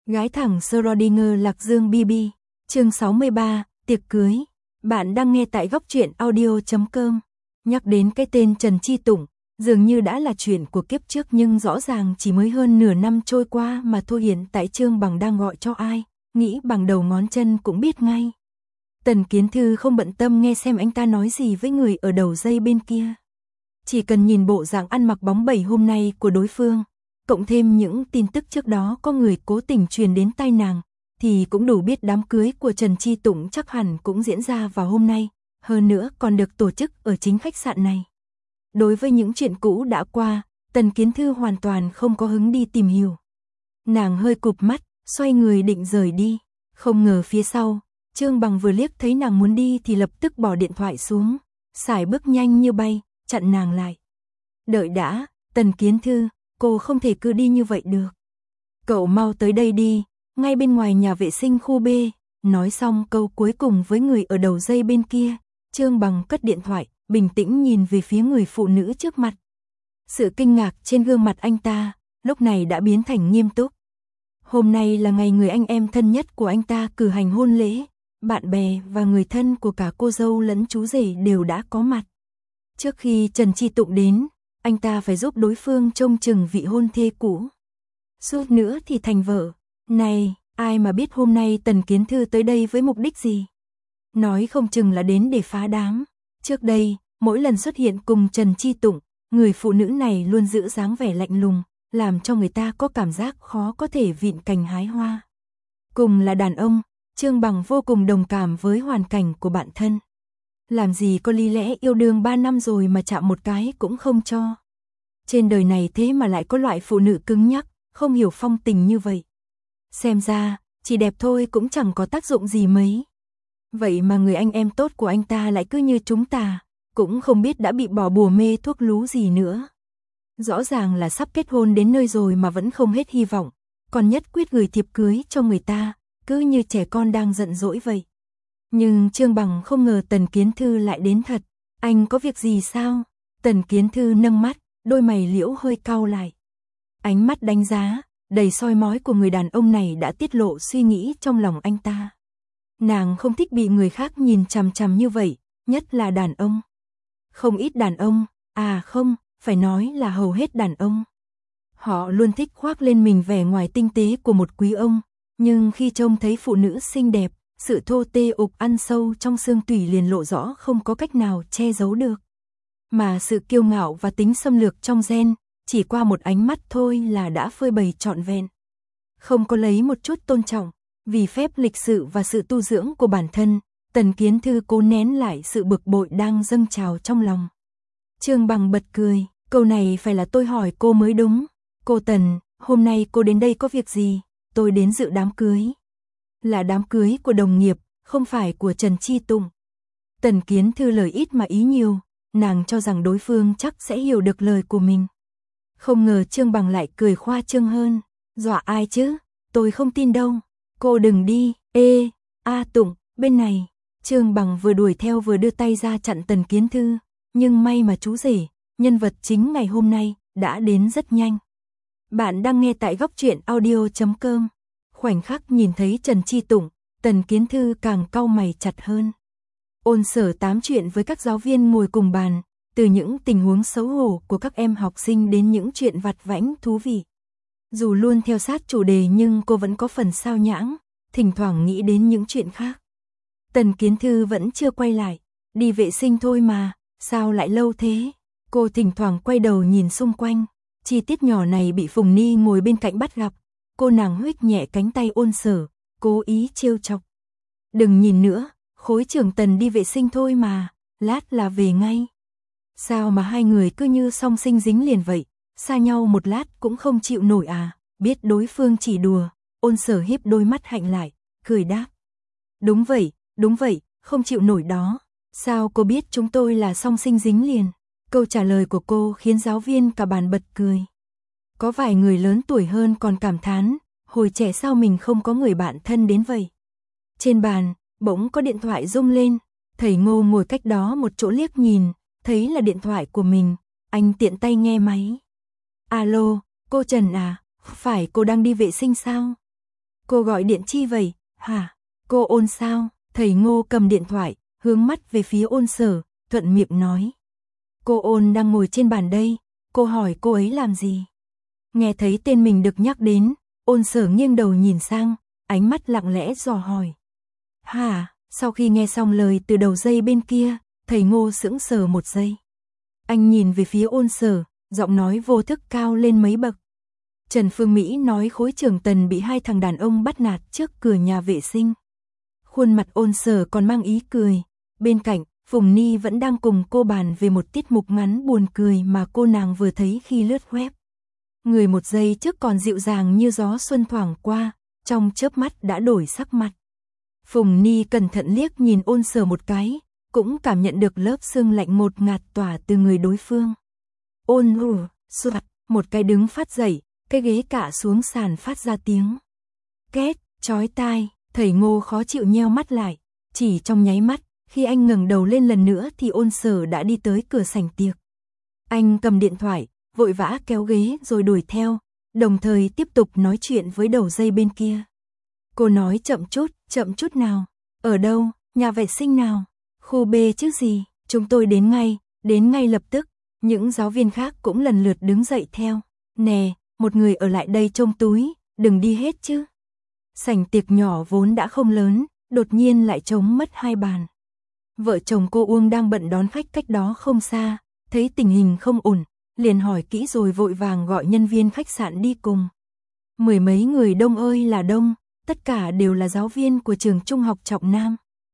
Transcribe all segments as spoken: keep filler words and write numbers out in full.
Gái thẳng Schrödinger Lạc Dương bê bê, chương sáu mươi ba, tiệc cưới. Bạn đang nghe tại góc truyện audio chấm com. Nhắc đến cái tên Trần Chi Tụng, dường như đã là chuyện của kiếp trước nhưng rõ ràng chỉ mới hơn nửa năm trôi qua mà thôi hiện tại Trương Bằng đang gọi cho ai, nghĩ bằng đầu ngón chân cũng biết ngay. Tần Kiến Thư không bận tâm nghe xem anh ta nói gì với người ở đầu dây bên kia. Chỉ cần nhìn bộ dạng ăn mặc bóng bẩy hôm nay của đối phương, cộng thêm những tin tức trước đó có người cố tình truyền đến tai nàng, thì cũng đủ biết đám cưới của Trần Chi Tụng chắc hẳn cũng diễn ra vào hôm nay, hơn nữa còn được tổ chức ở chính khách sạn này. Đối với những chuyện cũ đã qua, Tần Kiến Thư hoàn toàn không có hứng đi tìm hiểu. Nàng hơi cụp mắt, xoay người định rời đi, không ngờ phía sau, Trương Bằng vừa liếc thấy nàng muốn đi thì lập tức bỏ điện thoại xuống, sải bước nhanh như bay, chặn nàng lại. Đợi đã, Tần Kiến Thư, cô không thể cứ đi như vậy được. Cậu mau tới đây đi, ngay bên ngoài nhà vệ sinh khu B. Nói xong câu cuối cùng với người ở đầu dây bên kia, Trương Bằng cất điện thoại, bình tĩnh nhìn về phía người phụ nữ trước mặt. Sự kinh ngạc trên gương mặt anh ta, lúc này đã biến thành nghiêm túc. Hôm nay là ngày người anh em thân nhất của anh ta cử hành hôn lễ, bạn bè và người thân của cả cô dâu lẫn chú rể đều đã có mặt. Trước khi Trần Chi Tụng đến, anh ta phải giúp đối phương trông chừng vị hôn thê cũ. Suốt nữa thì thành vợ. Này, ai mà biết hôm nay Tần Kiến Thư tới đây với mục đích gì? Nói không chừng là đến để phá đám. Trước đây, mỗi lần xuất hiện cùng Trần Chi Tụng, người phụ nữ này luôn giữ dáng vẻ lạnh lùng, làm cho người ta có cảm giác khó có thể vịn cành hái hoa. Cùng là đàn ông, Trương Bằng vô cùng đồng cảm với hoàn cảnh của bạn thân. Làm gì có lý lẽ yêu đương ba năm rồi mà chạm một cái cũng không cho. Trên đời này thế mà lại có loại phụ nữ cứng nhắc, không hiểu phong tình như vậy. Xem ra, chỉ đẹp thôi cũng chẳng có tác dụng gì mấy. Vậy mà người anh em tốt của anh ta lại cứ như chúng ta, cũng không biết đã bị bỏ bùa mê thuốc lú gì nữa. Rõ ràng là sắp kết hôn đến nơi rồi mà vẫn không hết hy vọng, còn nhất quyết gửi thiệp cưới cho người ta, cứ như trẻ con đang giận dỗi vậy. Nhưng Trương Bằng không ngờ Tần Kiến Thư lại đến thật. Anh có việc gì sao? Tần Kiến Thư nâng mắt, đôi mày liễu hơi cau lại. Ánh mắt đánh giá, đầy soi mói của người đàn ông này đã tiết lộ suy nghĩ trong lòng anh ta. Nàng không thích bị người khác nhìn chằm chằm như vậy, nhất là đàn ông. Không ít đàn ông, à không, phải nói là hầu hết đàn ông. Họ luôn thích khoác lên mình vẻ ngoài tinh tế của một quý ông, nhưng khi trông thấy phụ nữ xinh đẹp, sự thô tê ục ăn sâu trong xương tủy liền lộ rõ không có cách nào che giấu được. Mà sự kiêu ngạo và tính xâm lược trong gen, chỉ qua một ánh mắt thôi là đã phơi bày trọn vẹn. Không có lấy một chút tôn trọng, vì phép lịch sự và sự tu dưỡng của bản thân, Tần Kiến Thư cố nén lại sự bực bội đang dâng trào trong lòng. Trương Bằng bật cười, câu này phải là tôi hỏi cô mới đúng. Cô Tần, hôm nay cô đến đây có việc gì? Tôi đến dự đám cưới. Là đám cưới của đồng nghiệp, không phải của Trần Chi Tụng. Tần Kiến Thư lời ít mà ý nhiều, nàng cho rằng đối phương chắc sẽ hiểu được lời của mình. Không ngờ Trương Bằng lại cười khoa trương hơn, dọa ai chứ, tôi không tin đâu, cô đừng đi, ê, a Tụng, bên này. Trương Bằng vừa đuổi theo vừa đưa tay ra chặn Tần Kiến Thư, nhưng may mà chú rể, nhân vật chính ngày hôm nay, đã đến rất nhanh. Bạn đang nghe tại góc truyện audio chấm com. Khoảnh khắc nhìn thấy Trần Chi Tụng, Tần Kiến Thư càng cau mày chặt hơn. Ôn Sở tám chuyện với các giáo viên ngồi cùng bàn, từ những tình huống xấu hổ của các em học sinh đến những chuyện vặt vãnh thú vị. Dù luôn theo sát chủ đề nhưng cô vẫn có phần sao nhãng, thỉnh thoảng nghĩ đến những chuyện khác. Tần Kiến Thư vẫn chưa quay lại, đi vệ sinh thôi mà, sao lại lâu thế? Cô thỉnh thoảng quay đầu nhìn xung quanh, chi tiết nhỏ này bị Phùng Ni ngồi bên cạnh bắt gặp. Cô nàng huých nhẹ cánh tay Ôn Sở, cố ý trêu chọc. Đừng nhìn nữa, khối trưởng Tần đi vệ sinh thôi mà, lát là về ngay. Sao mà hai người cứ như song sinh dính liền vậy, xa nhau một lát cũng không chịu nổi à, biết đối phương chỉ đùa, Ôn Sở híp đôi mắt hạnh lại, cười đáp. Đúng vậy, đúng vậy, không chịu nổi đó, sao cô biết chúng tôi là song sinh dính liền? Câu trả lời của cô khiến giáo viên cả bàn bật cười. Có vài người lớn tuổi hơn còn cảm thán, hồi trẻ sao mình không có người bạn thân đến vậy. Trên bàn, bỗng có điện thoại rung lên, thầy Ngô ngồi cách đó một chỗ liếc nhìn, thấy là điện thoại của mình, anh tiện tay nghe máy. Alo, cô Trần à, phải cô đang đi vệ sinh sao? Cô gọi điện chi vậy, hả? Cô Ôn sao? Thầy Ngô cầm điện thoại, hướng mắt về phía Ôn Sở, thuận miệng nói. Cô Ôn đang ngồi trên bàn đây, cô hỏi cô ấy làm gì? Nghe thấy tên mình được nhắc đến, Ôn Sở nghiêng đầu nhìn sang, ánh mắt lặng lẽ dò hỏi. Hả? Sau khi nghe xong lời từ đầu dây bên kia, thầy Ngô sững sờ một giây. Anh nhìn về phía Ôn Sở, giọng nói vô thức cao lên mấy bậc. Trần Phương Mỹ nói Khối Trường Tần bị hai thằng đàn ông bắt nạt trước cửa nhà vệ sinh. Khuôn mặt Ôn Sở còn mang ý cười. Bên cạnh, Phùng Ni vẫn đang cùng cô bàn về một tiết mục ngắn buồn cười mà cô nàng vừa thấy khi lướt web. Người một giây trước còn dịu dàng như gió xuân thoảng qua, trong chớp mắt đã đổi sắc mặt. Phùng Ni cẩn thận liếc nhìn Ôn Sở một cái, cũng cảm nhận được lớp sương lạnh ngột ngạt tỏa từ người đối phương. Ôn hù, soạt, một cái đứng phát dậy, cái ghế cạ xuống sàn phát ra tiếng két, chói tai. Thầy Ngô khó chịu nheo mắt lại, chỉ trong nháy mắt, khi anh ngẩng đầu lên lần nữa thì Ôn Sở đã đi tới cửa sảnh tiệc. Anh cầm điện thoại, vội vã kéo ghế rồi đuổi theo, đồng thời tiếp tục nói chuyện với đầu dây bên kia. Cô nói chậm chút, chậm chút nào? Ở đâu? Nhà vệ sinh nào? Khu B chứ gì? Chúng tôi đến ngay, đến ngay lập tức. Những giáo viên khác cũng lần lượt đứng dậy theo. Nè, một người ở lại đây trông túi, đừng đi hết chứ. Sảnh tiệc nhỏ vốn đã không lớn, đột nhiên lại trống mất hai bàn. Vợ chồng cô Uông đang bận đón khách cách đó không xa, thấy tình hình không ổn, liền hỏi kỹ rồi vội vàng gọi nhân viên khách sạn đi cùng. Mười mấy người đông ơi là đông, tất cả đều là giáo viên của trường trung học Trọng Nam.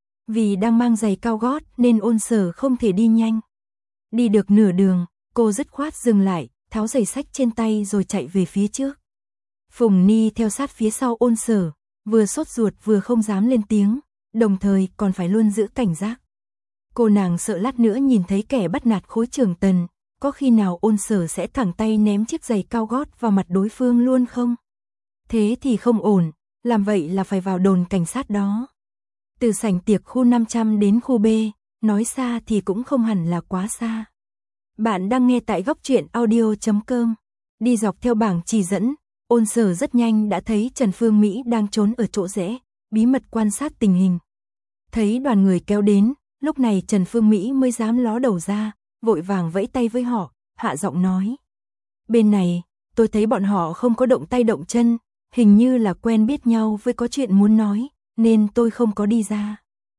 Vì đang mang giày cao gót nên Ôn Sở không thể đi nhanh. Đi được nửa đường, cô dứt khoát dừng lại, tháo giày xách trên tay rồi chạy về phía trước. Phùng Ni theo sát phía sau Ôn Sở, vừa sốt ruột vừa không dám lên tiếng, đồng thời còn phải luôn giữ cảnh giác. Cô nàng sợ lát nữa nhìn thấy kẻ bắt nạt Khối Trường Tần, có khi nào Ôn Sở sẽ thẳng tay ném chiếc giày cao gót vào mặt đối phương luôn không? Thế thì không ổn, làm vậy là phải vào đồn cảnh sát đó. Từ sảnh tiệc khu năm trăm đến khu B, nói xa thì cũng không hẳn là quá xa. Bạn đang nghe tại góc truyện audio chấm com. Đi dọc theo bảng chỉ dẫn, Ôn Sở rất nhanh đã thấy Trần Phương Mỹ đang trốn ở chỗ rẽ, bí mật quan sát tình hình. Thấy đoàn người kéo đến, lúc này Trần Phương Mỹ mới dám ló đầu ra, vội vàng vẫy tay với họ, hạ giọng nói. Bên này, tôi thấy bọn họ không có động tay động chân, hình như là quen biết nhau với có chuyện muốn nói, nên tôi không có đi ra.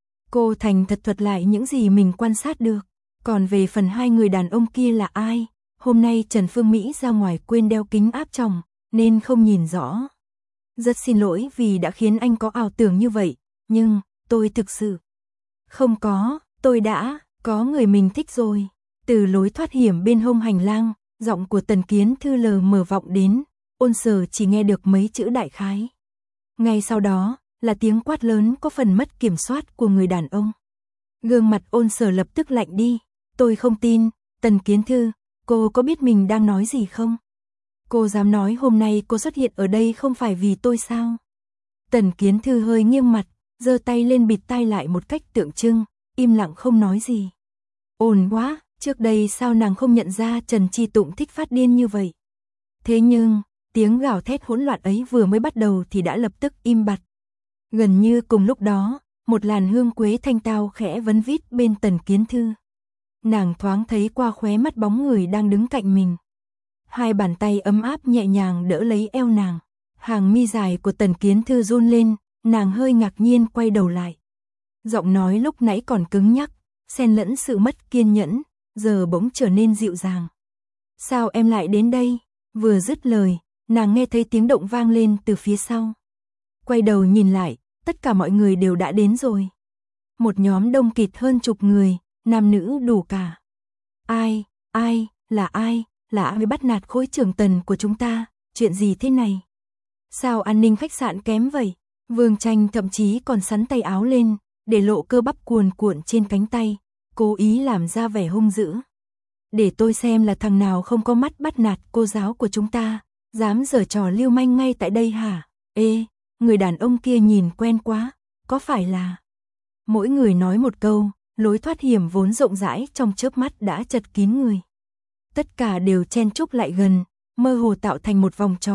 Cô thành thật thuật lại những gì mình quan sát được. Còn về phần hai người đàn ông kia là ai, hôm nay Trần Phương Mỹ ra ngoài quên đeo kính áp tròng, nên không nhìn rõ. Rất xin lỗi vì đã khiến anh có ảo tưởng như vậy, nhưng tôi thực sự không có, tôi đã có người mình thích rồi. Từ lối thoát hiểm bên hông hành lang, giọng của Tần Kiến Thư lờ mờ vọng đến, Ôn Sở chỉ nghe được mấy chữ đại khái. Ngay sau đó, là tiếng quát lớn có phần mất kiểm soát của người đàn ông. Gương mặt Ôn Sở lập tức lạnh đi. Tôi không tin, Tần Kiến Thư, cô có biết mình đang nói gì không? Cô dám nói hôm nay cô xuất hiện ở đây không phải vì tôi sao? Tần Kiến Thư hơi nghiêng mặt, giơ tay lên bịt tai lại một cách tượng trưng, im lặng không nói gì. Ồn quá, trước đây sao nàng không nhận ra Trần Chi Tụng thích phát điên như vậy? Thế nhưng, tiếng gào thét hỗn loạn ấy vừa mới bắt đầu thì đã lập tức im bặt. Gần như cùng lúc đó, một làn hương quế thanh tao khẽ vấn vít bên Tần Kiến Thư. Nàng thoáng thấy qua khóe mắt bóng người đang đứng cạnh mình. Hai bàn tay ấm áp nhẹ nhàng đỡ lấy eo nàng. Hàng mi dài của Tần Kiến Thư run lên, nàng hơi ngạc nhiên quay đầu lại. Giọng nói lúc nãy còn cứng nhắc, xen lẫn sự mất kiên nhẫn, giờ bỗng trở nên dịu dàng. Sao em lại đến đây? Vừa dứt lời, nàng nghe thấy tiếng động vang lên từ phía sau. Quay đầu nhìn lại, tất cả mọi người đều đã đến rồi. Một nhóm đông kịt hơn chục người, nam nữ đủ cả. Ai, ai, là ai, là ai bắt nạt Khối Trường Tần của chúng ta, chuyện gì thế này? Sao an ninh khách sạn kém vậy? Vương Tranh thậm chí còn sắn tay áo lên, để lộ cơ bắp cuồn cuộn trên cánh tay, cố ý làm ra vẻ hung dữ. Để tôi xem là thằng nào không có mắt bắt nạt cô giáo của chúng ta, dám giở trò lưu manh ngay tại đây hả? Ê, người đàn ông kia nhìn quen quá, có phải là... Mỗi người nói một câu, lối thoát hiểm vốn rộng rãi trong chớp mắt đã chật kín người. Tất cả đều chen chúc lại gần, mơ hồ tạo thành một vòng tròn,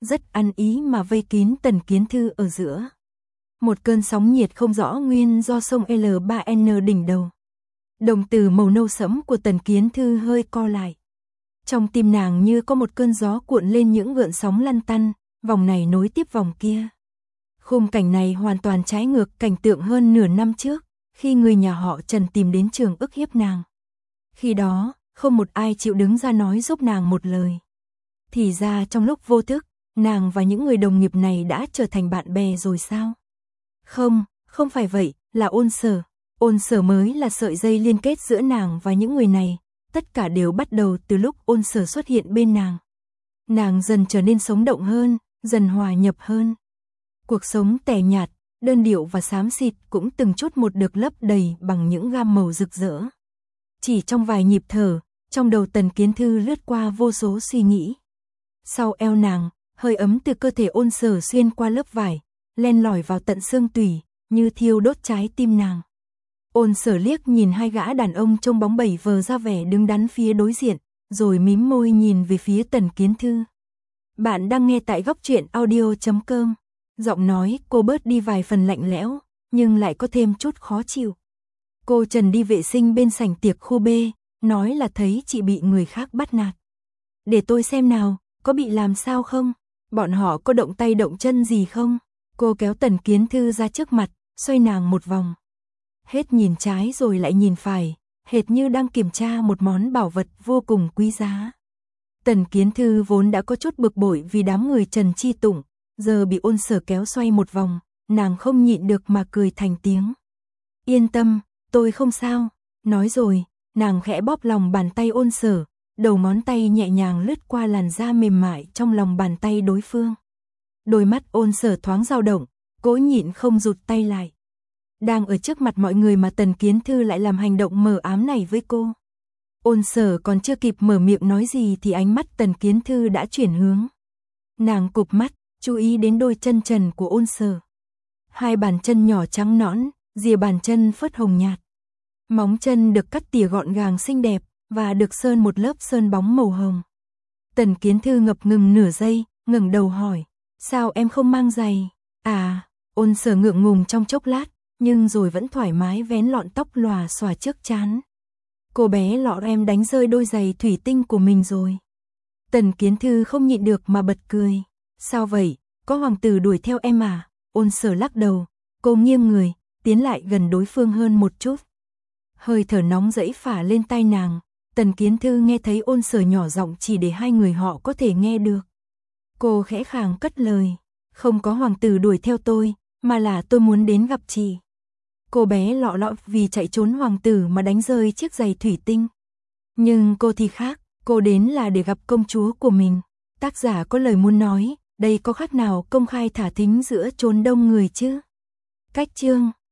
rất ăn ý mà vây kín Tần Kiến Thư ở giữa. Một cơn sóng nhiệt không rõ nguyên do sông L ba N đỉnh đầu. Đồng tử màu nâu sẫm của Tần Kiến Thư hơi co lại. Trong tim nàng như có một cơn gió cuộn lên những gợn sóng lăn tăn, vòng này nối tiếp vòng kia. Khung cảnh này hoàn toàn trái ngược cảnh tượng hơn nửa năm trước, khi người nhà họ Trần tìm đến trường ức hiếp nàng. Khi đó, không một ai chịu đứng ra nói giúp nàng một lời. Thì ra trong lúc vô thức, nàng và những người đồng nghiệp này đã trở thành bạn bè rồi sao? Không, không phải vậy, là Ôn Sở. Ôn Sở mới là sợi dây liên kết giữa nàng và những người này. Tất cả đều bắt đầu từ lúc Ôn Sở xuất hiện bên nàng. Nàng dần trở nên sống động hơn, dần hòa nhập hơn. Cuộc sống tẻ nhạt, đơn điệu và xám xịt cũng từng chút một được lấp đầy bằng những gam màu rực rỡ. Chỉ trong vài nhịp thở, trong đầu Tần Kiến Thư lướt qua vô số suy nghĩ. Sau eo nàng, hơi ấm từ cơ thể Ôn Sở xuyên qua lớp vải, len lỏi vào tận xương tủy, như thiêu đốt trái tim nàng. Ôn Sở liếc nhìn hai gã đàn ông trông bóng bẩy vờ ra vẻ đứng đắn phía đối diện, rồi mím môi nhìn về phía Tần Kiến Thư. Bạn đang nghe tại góc truyện audio chấm com. Giọng nói cô bớt đi vài phần lạnh lẽo, nhưng lại có thêm chút khó chịu. Cô Trần đi vệ sinh bên sảnh tiệc khu B, nói là thấy chị bị người khác bắt nạt. Để tôi xem nào, có bị làm sao không? Bọn họ có động tay động chân gì không? Cô kéo Tần Kiến Thư ra trước mặt, xoay nàng một vòng. Hết nhìn trái rồi lại nhìn phải, hệt như đang kiểm tra một món bảo vật vô cùng quý giá. Tần Kiến Thư vốn đã có chút bực bội vì đám người Trần Chi Tụng, giờ bị Ôn Sở kéo xoay một vòng, nàng không nhịn được mà cười thành tiếng. Yên tâm, tôi không sao. Nói rồi, nàng khẽ bóp lòng bàn tay Ôn Sở, đầu ngón tay nhẹ nhàng lướt qua làn da mềm mại trong lòng bàn tay đối phương. Đôi mắt Ôn Sở thoáng dao động, cố nhịn không rụt tay lại. Đang ở trước mặt mọi người mà Tần Kiến Thư lại làm hành động mờ ám này với cô. Ôn Sở còn chưa kịp mở miệng nói gì thì ánh mắt Tần Kiến Thư đã chuyển hướng. Nàng cụp mắt, chú ý đến đôi chân trần của Ôn Sở. Hai bàn chân nhỏ trắng nõn, rìa bàn chân phớt hồng nhạt. Móng chân được cắt tỉa gọn gàng xinh đẹp và được sơn một lớp sơn bóng màu hồng. Tần Kiến Thư ngập ngừng nửa giây, ngẩng đầu hỏi, sao em không mang giày? À, Ôn Sở ngượng ngùng trong chốc lát, nhưng rồi vẫn thoải mái vén lọn tóc lòa xòa trước trán. Cô bé lọ em đánh rơi đôi giày thủy tinh của mình rồi. Tần Kiến Thư không nhịn được mà bật cười. Sao vậy, có hoàng tử đuổi theo em à? Ôn Sở lắc đầu, cô nghiêng người, tiến lại gần đối phương hơn một chút. Hơi thở nóng rẫy phả lên tai nàng, Tần Kiến Thư nghe thấy Ôn Sở nhỏ giọng chỉ để hai người họ có thể nghe được. Cô khẽ khàng cất lời, không có hoàng tử đuổi theo tôi, mà là tôi muốn đến gặp chị. Cô bé lọ lọ vì chạy trốn hoàng tử mà đánh rơi chiếc giày thủy tinh. Nhưng cô thì khác, cô đến là để gặp công chúa của mình. Tác giả có lời muốn nói, đây có khác nào công khai thả thính giữa chốn đông người chứ? Cách chương